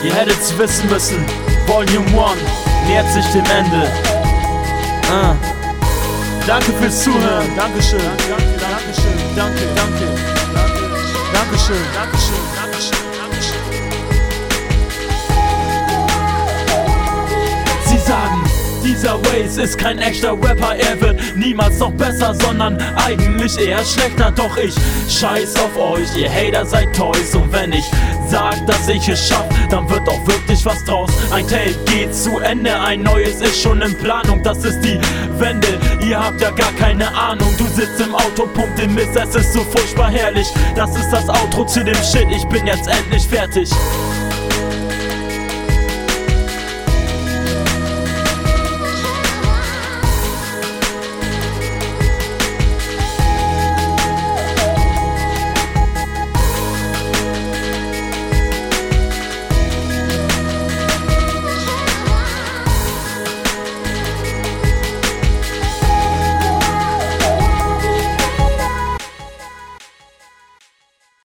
Ihr hättet's wissen müssen, Volume 1 nähert sich dem Ende. Danke fürs Zuhören. Dankeschön. Dankeschön. Danke. Dankeschön. Sie sagen, dieser Waze ist kein echter Rapper, er wird niemals noch besser, sondern eigentlich eher schlechter. Doch ich scheiß auf euch, ihr Hater seid Toys. Und wenn ich sag, dass ich es schaff, dann wird auch wirklich was draus. Ein Tape geht zu Ende, ein neues ist schon in Planung. Das ist die Wende, ihr habt ja gar keine Ahnung. Du sitzt im Auto, pumpt den Mist, es ist so furchtbar herrlich. Das ist das Outro zu dem Shit, ich bin jetzt endlich fertig.